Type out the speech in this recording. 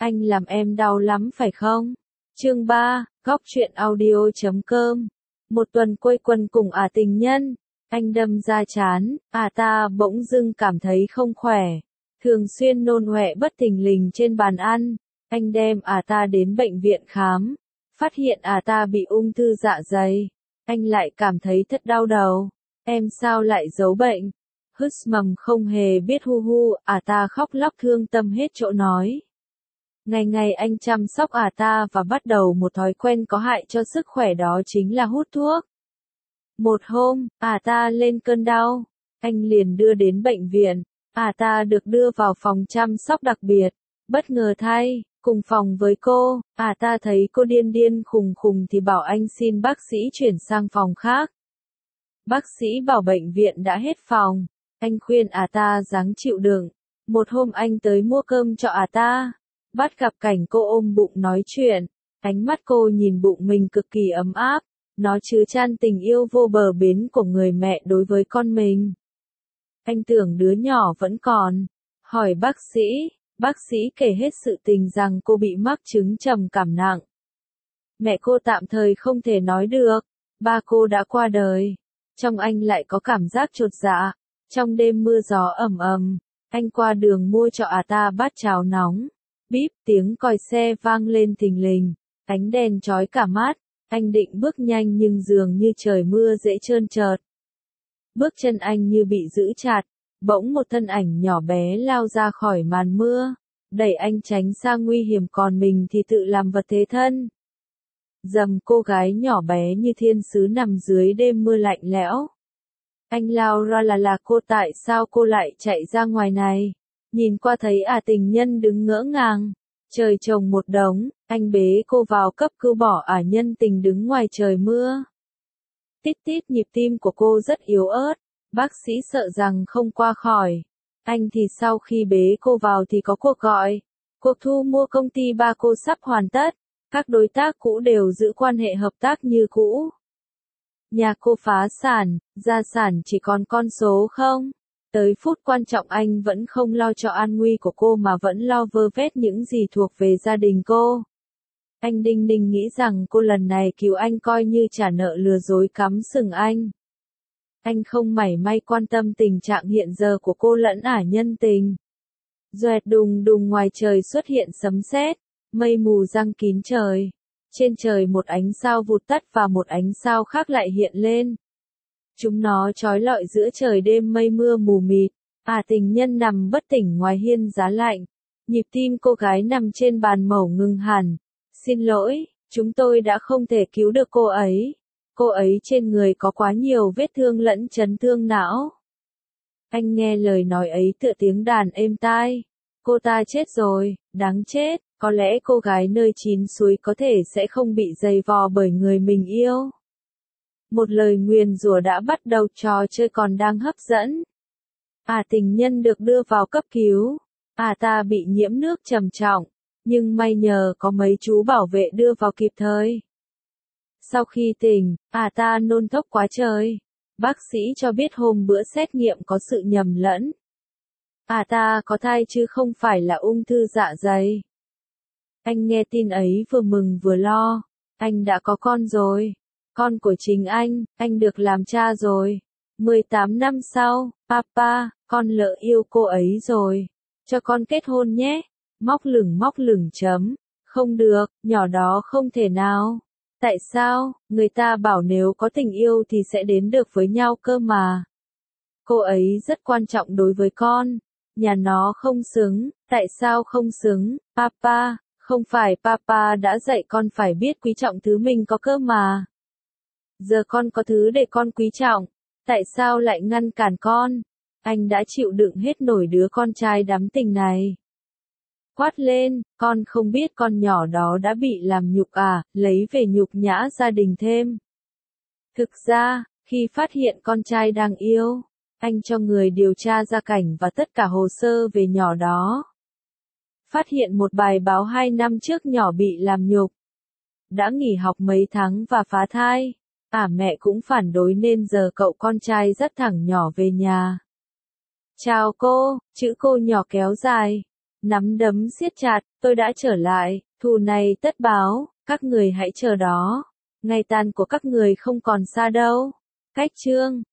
Anh làm em đau lắm phải không? Chương 3, Góc truyện audio.com. Một tuần quây quần cùng tình nhân, anh đâm ra chán, ta bỗng dưng cảm thấy không khỏe, thường xuyên nôn ọe bất thình lình trên bàn ăn. Anh đem ta đến bệnh viện khám, phát hiện ta bị ung thư dạ dày. Anh lại cảm thấy thật đau đầu. Em sao lại giấu bệnh? Mầm không hề biết hu, ta khóc lóc thương tâm hết chỗ nói. Ngày ngày anh chăm sóc ta và bắt đầu một thói quen có hại cho sức khỏe, đó chính là hút thuốc. Một hôm, ta lên cơn đau, anh liền đưa đến bệnh viện. Ta được đưa vào phòng chăm sóc đặc biệt. Bất ngờ thay, cùng phòng với cô, ta thấy cô điên điên khùng khùng thì bảo anh xin bác sĩ chuyển sang phòng khác. Bác sĩ bảo bệnh viện đã hết phòng. Anh khuyên ta ráng chịu đựng. Một hôm anh tới mua cơm cho ta, bắt gặp cảnh cô ôm bụng nói chuyện. Ánh mắt cô nhìn bụng mình cực kỳ ấm áp, nó chứa chan tình yêu vô bờ bến của người mẹ đối với con mình. Anh tưởng đứa nhỏ vẫn còn, hỏi bác sĩ kể hết sự tình rằng cô bị mắc chứng trầm cảm nặng. Mẹ cô tạm thời không thể nói được, ba cô đã qua đời. Trong anh lại có cảm giác chột dạ. Trong đêm mưa gió ầm ầm, anh qua đường mua cho ta bát cháo nóng. Bíp, tiếng còi xe vang lên thình lình, ánh đèn chói cả mắt. Anh định bước nhanh nhưng dường như trời mưa dễ trơn trượt. Bước chân anh như bị giữ chặt, bỗng một thân ảnh nhỏ bé lao ra khỏi màn mưa, đẩy anh tránh xa nguy hiểm, còn mình thì tự làm vật thế thân. Dầm, cô gái nhỏ bé như thiên sứ nằm dưới đêm mưa lạnh lẽo. Anh lao ra là cô, tại sao cô lại chạy ra ngoài này? Nhìn qua thấy tình nhân đứng ngỡ ngàng, trời trồng một đống, anh bế cô vào cấp cứu, bỏ nhân tình đứng ngoài trời mưa. Tít tít nhịp tim của cô rất yếu ớt, bác sĩ sợ rằng không qua khỏi. Anh thì sau khi bế cô vào thì có cuộc gọi. Cuộc thu mua công ty ba cô sắp hoàn tất, các đối tác cũ đều giữ quan hệ hợp tác như cũ. Nhà cô phá sản, gia sản chỉ còn con số không. Tới phút quan trọng anh vẫn không lo cho an nguy của cô mà vẫn lo vơ vét những gì thuộc về gia đình cô. Anh đinh ninh nghĩ rằng cô lần này cứu anh coi như trả nợ lừa dối cắm sừng anh. Anh không mảy may quan tâm tình trạng hiện giờ của cô lẫn nhân tình. Doẹt đùng đùng, ngoài trời xuất hiện sấm sét, mây mù giăng kín trời. Trên trời một ánh sao vụt tắt và một ánh sao khác lại hiện lên. Chúng nó chói lọi giữa trời đêm mây mưa mù mịt. Tình nhân nằm bất tỉnh ngoài hiên giá lạnh. Nhịp tim cô gái nằm trên bàn mổ ngừng hẳn. Xin lỗi, chúng tôi đã không thể cứu được cô ấy. Cô ấy trên người có quá nhiều vết thương lẫn chấn thương não. Anh nghe lời nói ấy tựa tiếng đàn êm tai. Cô ta chết rồi, đáng chết. Có lẽ cô gái nơi chín suối có thể sẽ không bị giày vò bởi người mình yêu. Một lời nguyền rủa đã bắt đầu, trò chơi còn đang hấp dẫn. Tình nhân được đưa vào cấp cứu. Ta bị nhiễm nước trầm trọng, nhưng may nhờ có mấy chú bảo vệ đưa vào kịp thời. Sau khi tỉnh, ta nôn thốc quá trời. Bác sĩ cho biết hôm bữa xét nghiệm có sự nhầm lẫn. Ta có thai chứ không phải là ung thư dạ dày. Anh nghe tin ấy vừa mừng vừa lo. Anh đã có con rồi. Con của chính anh được làm cha rồi. 18 năm sau, papa, con lỡ yêu cô ấy rồi. Cho con kết hôn nhé. Móc lửng chấm. Không được, nhỏ đó không thể nào. Tại sao? Người ta bảo nếu có tình yêu thì sẽ đến được với nhau cơ mà. Cô ấy rất quan trọng đối với con. Nhà nó không xứng. Tại sao không xứng, papa? Không phải papa đã dạy con phải biết quý trọng thứ mình có cơ mà. Giờ con có thứ để con quý trọng. Tại sao lại ngăn cản con? Anh đã chịu đựng hết nổi đứa con trai đắm tình này. Quát lên, con không biết con nhỏ đó đã bị làm nhục lấy về nhục nhã gia đình thêm. Thực ra, khi phát hiện con trai đang yêu, anh cho người điều tra gia cảnh và tất cả hồ sơ về nhỏ đó. Phát hiện một bài báo 2 năm trước nhỏ bị làm nhục. Đã nghỉ học mấy tháng và phá thai. Mẹ cũng phản đối nên giờ cậu con trai dắt thẳng nhỏ về nhà. Chào cô, chữ cô nhỏ kéo dài. Nắm đấm siết chặt, tôi đã trở lại, thù này tất báo, các người hãy chờ đó. Ngày tàn của các người không còn xa đâu. Cách chương